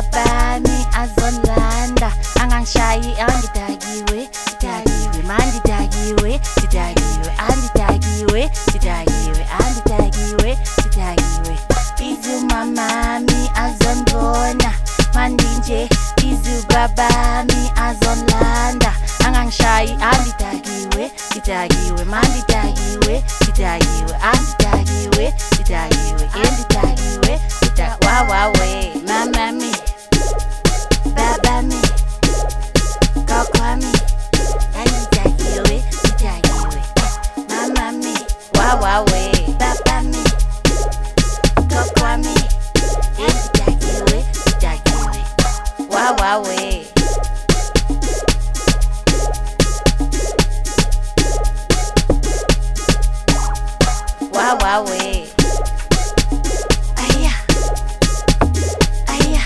babami azonlanda angangishayi angidakiwe dakiwe mandidakiwe didakiwe andidakiwe didakiwe andidakiwe didakiwe izumamami azonbona mandinje izubabami azonlanda angangishayi andidakiwe didakiwe mandidakiwe didakiwe andidakiwe didakiwe endidakiwe wawawe mamami babami kokwami andidakiwe didakiwe mamami wawawe babami kokwami andidakiwe didakiwe wawawe wawawe aya aya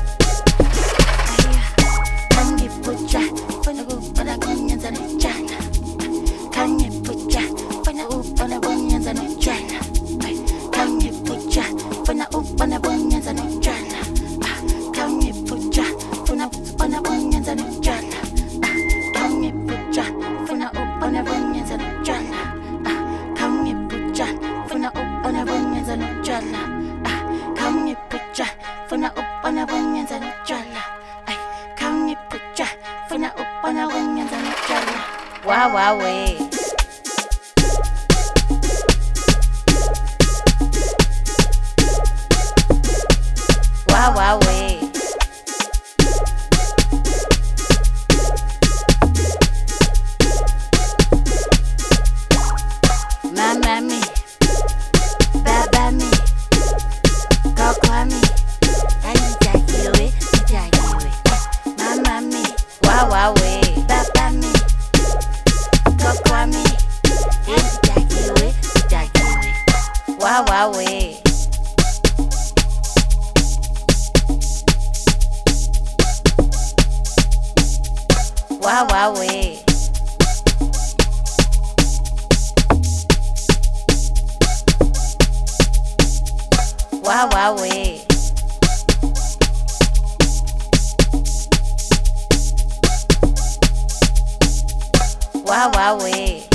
aya kangipuja fana kunyanza nijana kangipuja fana kunyanza nijana kangipuja fana kunyanza nijana kangipuja fana kunyanza nijana kangipuja fana kunyanza nijana kangipuja fana kunyanza nijana kangipuja fana kunyanza nijana kangipuja fana kunyanza nijana wawawe wawawe mamami babami kokwami andidakiwe didakiwe mamami wawawe babami kokwami andidakiwe didakiwe wawawe wawawe wawawe wawawe